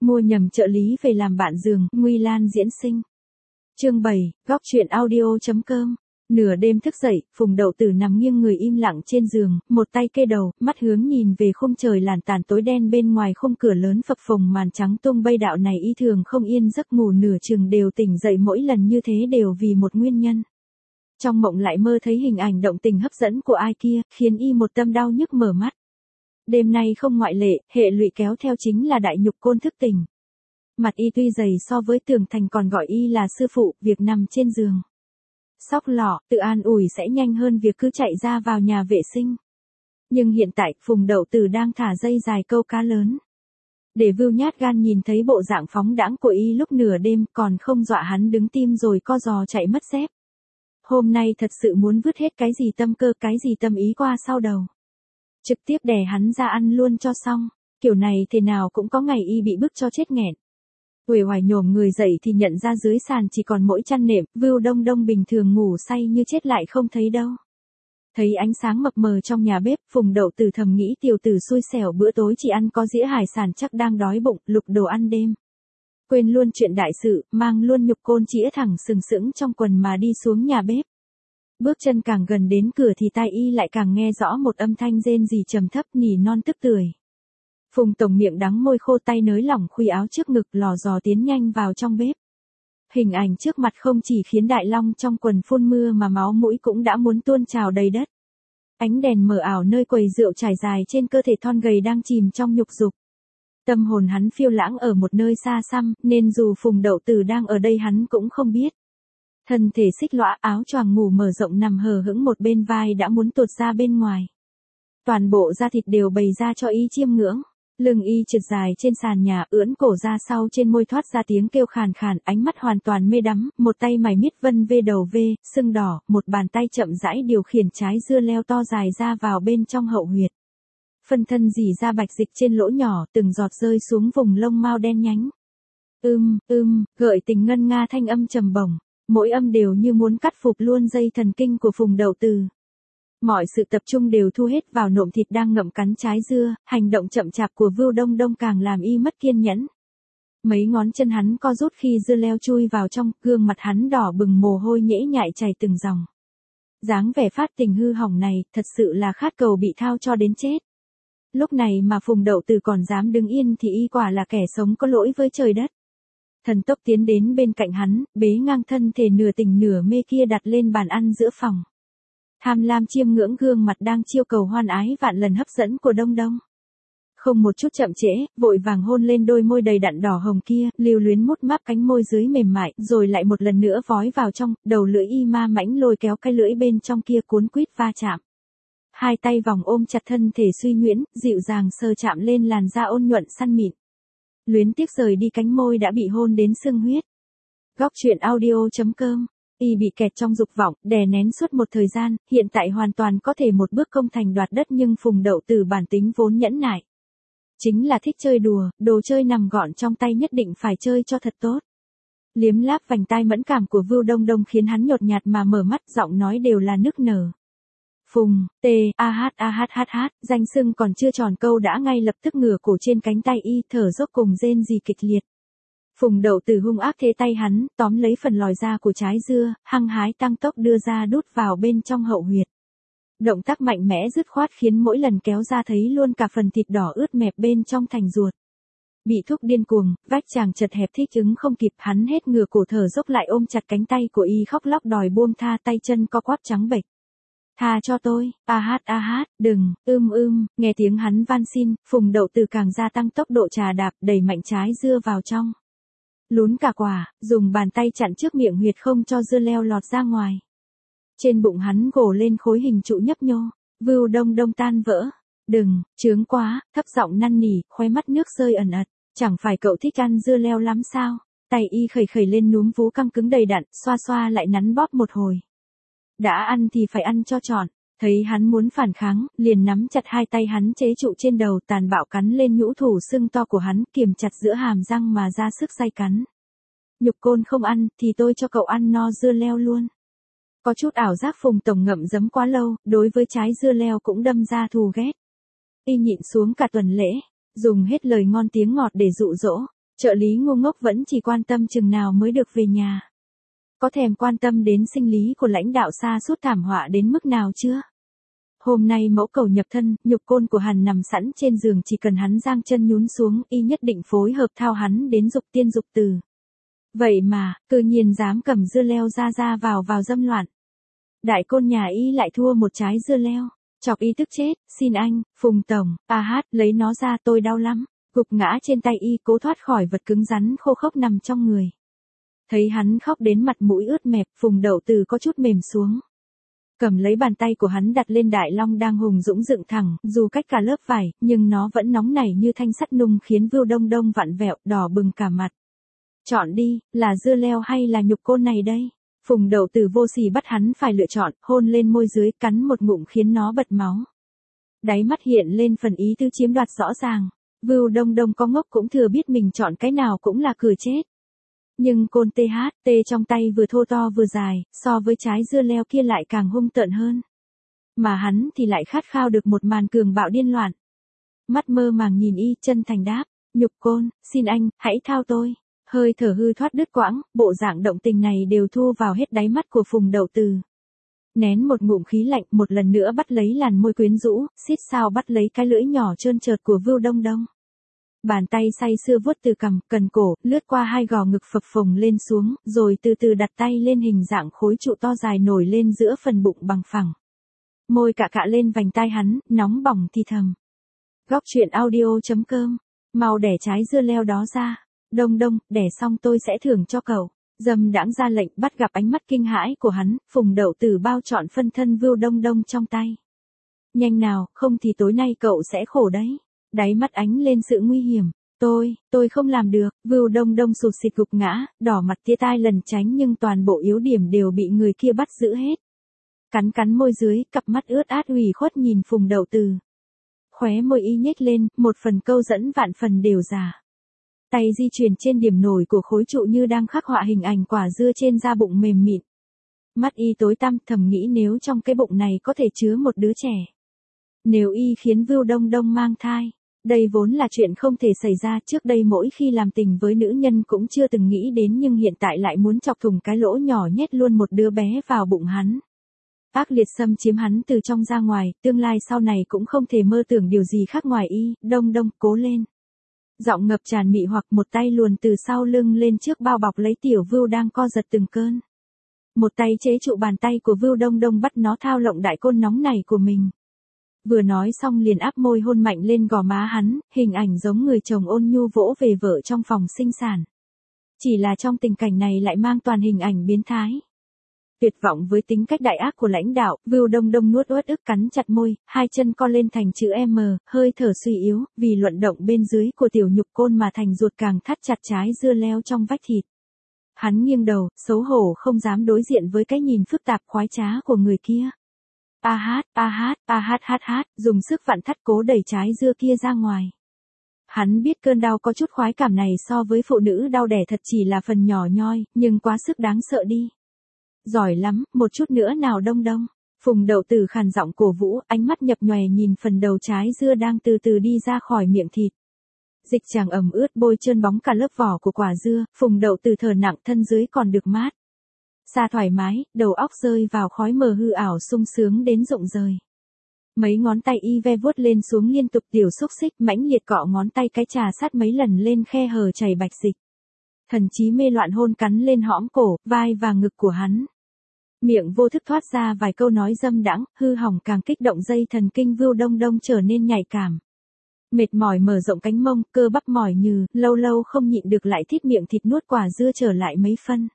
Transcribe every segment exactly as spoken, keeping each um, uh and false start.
Mua nhầm trợ lý về làm bạn giường, Nguy Lan diễn sinh. Chương bảy, góc truyện audio.com. Nửa đêm thức dậy, Phùng Đậu Tử nằm nghiêng người im lặng trên giường, một tay kê đầu, mắt hướng nhìn về khung trời làn tàn tối đen bên ngoài khung cửa lớn phập phồng màn trắng tung bay. Đạo này y thường không yên giấc, ngủ nửa chừng đều tỉnh dậy, mỗi lần như thế đều vì một nguyên nhân. Trong mộng lại mơ thấy hình ảnh động tình hấp dẫn của ai kia, khiến y một tâm đau nhức mở mắt. Đêm nay không ngoại lệ, hệ lụy kéo theo chính là Đại Nhục Côn thức tỉnh. Mặt y tuy dày so với Tường Thành còn gọi y là sư phụ, việc nằm trên giường xóc lọ, tự an ủi sẽ nhanh hơn việc cứ chạy ra vào nhà vệ sinh. Nhưng hiện tại, Phùng Đậu Tử đang thả dây dài câu cá lớn. Để Vưu nhát gan nhìn thấy bộ dạng phóng đãng của y lúc nửa đêm, còn không dọa hắn đứng tim rồi co giò chạy mất dép. Hôm nay thật sự muốn vứt hết cái gì tâm cơ, cái gì tâm ý qua sau đầu. Trực tiếp đè hắn ra ăn luôn cho xong, kiểu này thế nào cũng có ngày y bị bức cho chết nghẹn. Uể oải nhổm người dậy thì nhận ra dưới sàn chỉ còn mỗi chăn nệm, Vưu Đông Đông bình thường ngủ say như chết lại không thấy đâu. Thấy ánh sáng mập mờ trong nhà bếp, Phùng Đậu Tử thầm nghĩ tiểu tử xui xẻo bữa tối chỉ ăn có dĩa hải sản chắc đang đói bụng, lục đồ ăn đêm. Quên luôn chuyện đại sự, mang luôn nhục côn chĩa thẳng sừng sững trong quần mà đi xuống nhà bếp. Bước chân càng gần đến cửa thì tai y lại càng nghe rõ một âm thanh rên rỉ trầm thấp nỉ non tức tưởi. Phùng Tổng miệng đắng môi khô, tay nới lỏng khuy áo trước ngực, lò dò tiến nhanh vào trong bếp. Hình ảnh trước mặt không chỉ khiến Đại Long trong quần phun mưa mà máu mũi cũng đã muốn tuôn trào đầy đất. Ánh đèn mờ ảo nơi quầy rượu trải dài trên cơ thể thon gầy đang chìm trong nhục dục. Tâm hồn hắn phiêu lãng ở một nơi xa xăm, nên dù Phùng Đậu Tử đang ở đây hắn cũng không biết. Thân thể xích lõa, áo choàng ngủ mở rộng nằm hờ hững một bên vai đã muốn tuột ra bên ngoài. Toàn bộ da thịt đều bày ra cho y chiêm ngưỡng. Lưng y trượt dài trên sàn nhà, ưỡn cổ ra sau, trên môi thoát ra tiếng kêu khàn khàn, ánh mắt hoàn toàn mê đắm, một tay mải miết vân vê đầu vê, sưng đỏ, một bàn tay chậm rãi điều khiển trái dưa leo to dài ra vào bên trong hậu huyệt. Phân thân dỉ ra bạch dịch trên lỗ nhỏ, từng giọt rơi xuống vùng lông mao đen nhánh. Ưm, ưm, gợi tình ngân nga thanh âm trầm bổng, mỗi âm đều như muốn cắt phục luôn dây thần kinh của Phùng Đậu Tử. Mọi sự tập trung đều thu hết vào nộm thịt đang ngậm cắn trái dưa, hành động chậm chạp của Vưu Đông Đông càng làm y mất kiên nhẫn. Mấy ngón chân hắn co rút khi dưa leo chui vào trong, gương mặt hắn đỏ bừng, mồ hôi nhễ nhại chảy từng dòng. Dáng vẻ phát tình hư hỏng này, thật sự là khát cầu bị thao cho đến chết. Lúc này mà Phùng Đậu Tử còn dám đứng yên thì y quả là kẻ sống có lỗi với trời đất. Thần tốc tiến đến bên cạnh hắn, bế ngang thân thể nửa tỉnh nửa mê kia đặt lên bàn ăn giữa phòng. Tham lam chiêm ngưỡng gương mặt đang chiêu cầu hoan ái vạn lần hấp dẫn của Đông Đông. Không một chút chậm trễ, vội vàng hôn lên đôi môi đầy đặn đỏ hồng kia, lưu luyến mút máp cánh môi dưới mềm mại, rồi lại một lần nữa vói vào trong, đầu lưỡi y ma mãnh lôi kéo cái lưỡi bên trong kia cuốn quýt va chạm. Hai tay vòng ôm chặt thân thể suy nhuyễn, dịu dàng sờ chạm lên làn da ôn nhuận săn mịn. Luyến tiếc rời đi cánh môi đã bị hôn đến sưng huyết. Góc truyện audio.com. Y bị kẹt trong dục vọng, đè nén suốt một thời gian, hiện tại hoàn toàn có thể một bước công thành đoạt đất, nhưng Phùng Đậu Tử bản tính vốn nhẫn nại. Chính là thích chơi đùa, đồ chơi nằm gọn trong tay nhất định phải chơi cho thật tốt. Liếm láp vành tai mẫn cảm của Vưu Đông Đông khiến hắn nhột nhạt mà mở mắt, giọng nói đều là nức nở. Phùng, t, a hát a hát hát hát, danh xưng còn chưa tròn câu đã ngay lập tức ngửa cổ trên cánh tay y, thở dốc cùng rên rỉ kịch liệt. Phùng Đậu Tử hung ác thế tay hắn, tóm lấy phần lòi da của trái dưa, hăng hái tăng tốc đưa ra đút vào bên trong hậu huyệt. Động tác mạnh mẽ dứt khoát khiến mỗi lần kéo ra thấy luôn cả phần thịt đỏ ướt mẹp bên trong thành ruột. Bị thúc điên cuồng, vách chàng chật hẹp thích ứng không kịp, hắn hết ngửa cổ thở dốc lại ôm chặt cánh tay của y khóc lóc đòi buông tha, tay chân co quắp trắng bệch. Tha cho tôi, a hát a hát, đừng, ưm ưm, nghe tiếng hắn van xin, Phùng Đậu Tử càng gia tăng tốc độ trà đạp, đẩy mạnh trái dưa vào trong. Lún cả quả, dùng bàn tay chặn trước miệng huyệt không cho dưa leo lọt ra ngoài. Trên bụng hắn gồ lên khối hình trụ nhấp nhô, Vưu Đông Đông tan vỡ. Đừng, chướng quá, thấp giọng năn nỉ, khóe mắt nước rơi ẩn ật. Chẳng phải cậu thích ăn dưa leo lắm sao? Tay y khẩy khẩy lên núm vú căng cứng đầy đặn, xoa xoa lại nắn bóp một hồi. Đã ăn thì phải ăn cho trọn. Thấy hắn muốn phản kháng, liền nắm chặt hai tay hắn chế trụ trên đầu, tàn bạo cắn lên nhũ thủ sưng to của hắn, kiềm chặt giữa hàm răng mà ra sức day cắn. Nhục côn không ăn, thì tôi cho cậu ăn no dưa leo luôn. Có chút ảo giác Phùng Tổng ngậm giấm quá lâu, đối với trái dưa leo cũng đâm ra thù ghét. Y nhịn xuống cả tuần lễ, dùng hết lời ngon tiếng ngọt để dụ dỗ, Trợ lý ngu ngốc vẫn chỉ quan tâm chừng nào mới được về nhà. Có thèm quan tâm đến sinh lý của lãnh đạo xa suốt thảm họa đến mức nào chưa? Hôm nay mẫu cầu nhập thân, nhục côn của hắn nằm sẵn trên giường, chỉ cần hắn giang chân nhún xuống, y nhất định phối hợp thao hắn đến dục tiên dục từ. Vậy mà, cư nhiên dám cầm dưa leo ra ra vào vào dâm loạn. Đại côn nhà y lại thua một trái dưa leo, chọc y tức chết, xin anh, Phùng Tổng, a hát, lấy nó ra tôi đau lắm. Gục ngã trên tay y cố thoát khỏi vật cứng rắn khô khốc nằm trong người. Thấy hắn khóc đến mặt mũi ướt mẹp, Phùng Đậu Từ có chút mềm xuống. Cầm lấy bàn tay của hắn đặt lên đại long đang hùng dũng dựng thẳng, dù cách cả lớp vải, nhưng nó vẫn nóng nảy như thanh sắt nung khiến Vưu Đông Đông vặn vẹo, đỏ bừng cả mặt. Chọn đi, là dưa leo hay là nhục côn này đây? Phùng Đậu Từ vô sỉ bắt hắn phải lựa chọn, hôn lên môi dưới, cắn một ngụm khiến nó bật máu. Đáy mắt hiện lên phần ý tứ chiếm đoạt rõ ràng. Vưu Đông Đông có ngốc cũng thừa biết mình chọn cái nào cũng là cửa chết. Nhưng côn tê hát tê trong tay vừa thô to vừa dài, so với trái dưa leo kia lại càng hung tợn hơn. Mà hắn thì lại khát khao được một màn cường bạo điên loạn. Mắt mơ màng nhìn y, chân thành đáp, nhục côn, xin anh, hãy thao tôi. Hơi thở hư thoát đứt quãng, bộ dạng động tình này đều thu vào hết đáy mắt của Phùng Đậu Từ. Nén một ngụm khí lạnh, một lần nữa bắt lấy làn môi quyến rũ, xít sao bắt lấy cái lưỡi nhỏ trơn trượt của Vưu Đông Đông. Bàn tay say sưa vuốt từ cằm, cần cổ, lướt qua hai gò ngực phập phồng lên xuống, rồi từ từ đặt tay lên hình dạng khối trụ to dài nổi lên giữa phần bụng bằng phẳng. Môi cạ cạ lên vành tai hắn, nóng bỏng thì thầm. Góc truyện audio chấm com, mau đẻ trái dưa leo đó ra. Đông Đông, đẻ xong tôi sẽ thưởng cho cậu. Dâm đãng ra lệnh, bắt gặp ánh mắt kinh hãi của hắn, Phùng Đậu Từ bao trọn phân thân Vưu Đông Đông trong tay. Nhanh nào, không thì tối nay cậu sẽ khổ đấy. Đáy mắt ánh lên sự nguy hiểm. Tôi, tôi không làm được. Vưu Đông Đông sụt xịt gục ngã, đỏ mặt tia tai lần tránh nhưng toàn bộ yếu điểm đều bị người kia bắt giữ hết. Cắn cắn môi dưới, cặp mắt ướt át ủy khuất nhìn Phùng Đậu Từ. Khóe môi y nhếch lên, một phần câu dẫn vạn phần đều giả. Tay di chuyển trên điểm nổi của khối trụ như đang khắc họa hình ảnh quả dưa trên da bụng mềm mịn. Mắt y tối tăm, thầm nghĩ nếu trong cái bụng này có thể chứa một đứa trẻ. Nếu y khiến Vưu Đông Đông mang thai, đây vốn là chuyện không thể xảy ra, trước đây mỗi khi làm tình với nữ nhân cũng chưa từng nghĩ đến, nhưng hiện tại lại muốn chọc thủng cái lỗ nhỏ nhét luôn một đứa bé vào bụng hắn. Ác liệt xâm chiếm hắn từ trong ra ngoài, tương lai sau này cũng không thể mơ tưởng điều gì khác ngoài y. Đông Đông, cố lên. Giọng ngập tràn mị hoặc, một tay luồn từ sau lưng lên trước bao bọc lấy tiểu Vưu đang co giật từng cơn. Một tay chế trụ bàn tay của Vưu Đông Đông bắt nó thao lộng đại côn nóng này của mình. Vừa nói xong liền áp môi hôn mạnh lên gò má hắn, hình ảnh giống người chồng ôn nhu vỗ về vợ trong phòng sinh sản. Chỉ là trong tình cảnh này lại mang toàn hình ảnh biến thái. Tuyệt vọng với tính cách đại ác của lãnh đạo, Vưu Đông Đông nuốt uất ức cắn chặt môi, hai chân co lên thành chữ M, hơi thở suy yếu, vì luận động bên dưới của tiểu nhục côn mà thành ruột càng thắt chặt trái dưa leo trong vách thịt. Hắn nghiêng đầu, xấu hổ không dám đối diện với cái nhìn phức tạp khoái trá của người kia. A hát, a hát, a hát hát hát, dùng sức vặn thắt cố đẩy trái dưa kia ra ngoài. Hắn biết cơn đau có chút khoái cảm này so với phụ nữ đau đẻ thật chỉ là phần nhỏ nhoi, nhưng quá sức đáng sợ đi. Giỏi lắm, một chút nữa nào Đông Đông. Phùng Đậu Từ khàn giọng cổ vũ, ánh mắt nhập nhòe nhìn phần đầu trái dưa đang từ từ đi ra khỏi miệng thịt. Dịch tràng ẩm ướt bôi trơn bóng cả lớp vỏ của quả dưa, Phùng Đậu Từ thở nặng, thân dưới còn được mát. Xa thoải mái, đầu óc rơi vào khói mờ hư ảo sung sướng đến rụng rời. Mấy ngón tay y ve vuốt lên xuống liên tục, tiểu xúc xích mãnh liệt cọ ngón tay cái trà sát mấy lần lên khe hở chảy bạch dịch. Thần trí mê loạn hôn cắn lên hõm cổ, vai và ngực của hắn. Miệng vô thức thoát ra vài câu nói dâm đãng, hư hỏng càng kích động dây thần kinh Vưu Đông Đông trở nên nhạy cảm. Mệt mỏi mở rộng cánh mông, cơ bắp mỏi nhừ, lâu lâu không nhịn được lại thít miệng thịt nuốt quả dưa trở lại mấy phân.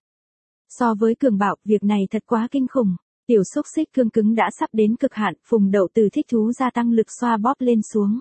So với cường bạo, việc này thật quá kinh khủng. Tiểu xúc xích cương cứng đã sắp đến cực hạn, Phùng Đậu Từ thích thú gia tăng lực xoa bóp lên xuống.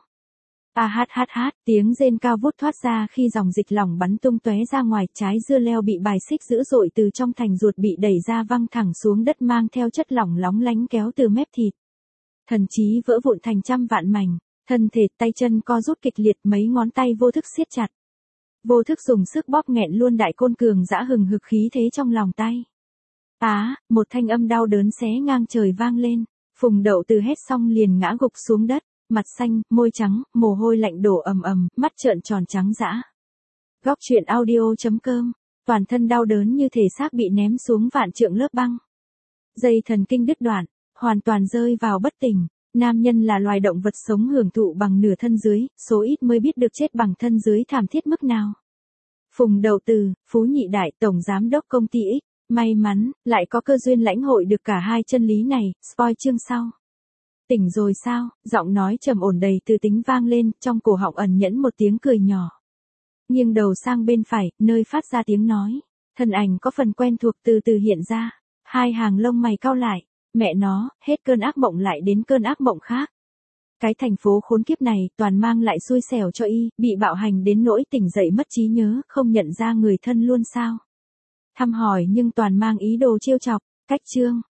A hát hát hát, tiếng rên cao vút thoát ra khi dòng dịch lỏng bắn tung tóe ra ngoài, trái dưa leo bị bài xích dữ dội từ trong thành ruột bị đẩy ra văng thẳng xuống đất mang theo chất lỏng lóng lánh kéo từ mép thịt. Thần trí vỡ vụn thành trăm vạn mảnh, thân thể tay chân co rút kịch liệt, mấy ngón tay vô thức siết chặt. Vô thức dùng sức bóp nghẹn luôn đại côn cường dã hừng hực khí thế trong lòng tay. Á, à, một thanh âm đau đớn xé ngang trời vang lên, Phùng Đậu Từ hét xong liền ngã gục xuống đất, mặt xanh, môi trắng, mồ hôi lạnh đổ ầm ầm, mắt trợn tròn trắng dã. Góc truyện audio chấm com, toàn thân đau đớn như thể xác bị ném xuống vạn trượng lớp băng. Dây thần kinh đứt đoạn, hoàn toàn rơi vào bất tỉnh. Nam nhân là loài động vật sống hưởng thụ bằng nửa thân dưới, số ít mới biết được chết bằng thân dưới thảm thiết mức nào. Phùng Đậu Từ, Phú Nhị Đại, Tổng Giám đốc Công ty X, may mắn, lại có cơ duyên lãnh hội được cả hai chân lý này, spoil chương sau. Tỉnh rồi sao, giọng nói trầm ổn đầy tư tính vang lên, trong cổ họng ẩn nhẫn một tiếng cười nhỏ. Nghiêng đầu sang bên phải, nơi phát ra tiếng nói. Thân ảnh có phần quen thuộc từ từ hiện ra. Hai hàng lông mày cau lại. Mẹ nó, hết cơn ác mộng lại đến cơn ác mộng khác. Cái thành phố khốn kiếp này toàn mang lại xui xẻo cho y, bị bạo hành đến nỗi tỉnh dậy mất trí nhớ, không nhận ra người thân luôn sao. Thăm hỏi nhưng toàn mang ý đồ trêu chọc, cách chương.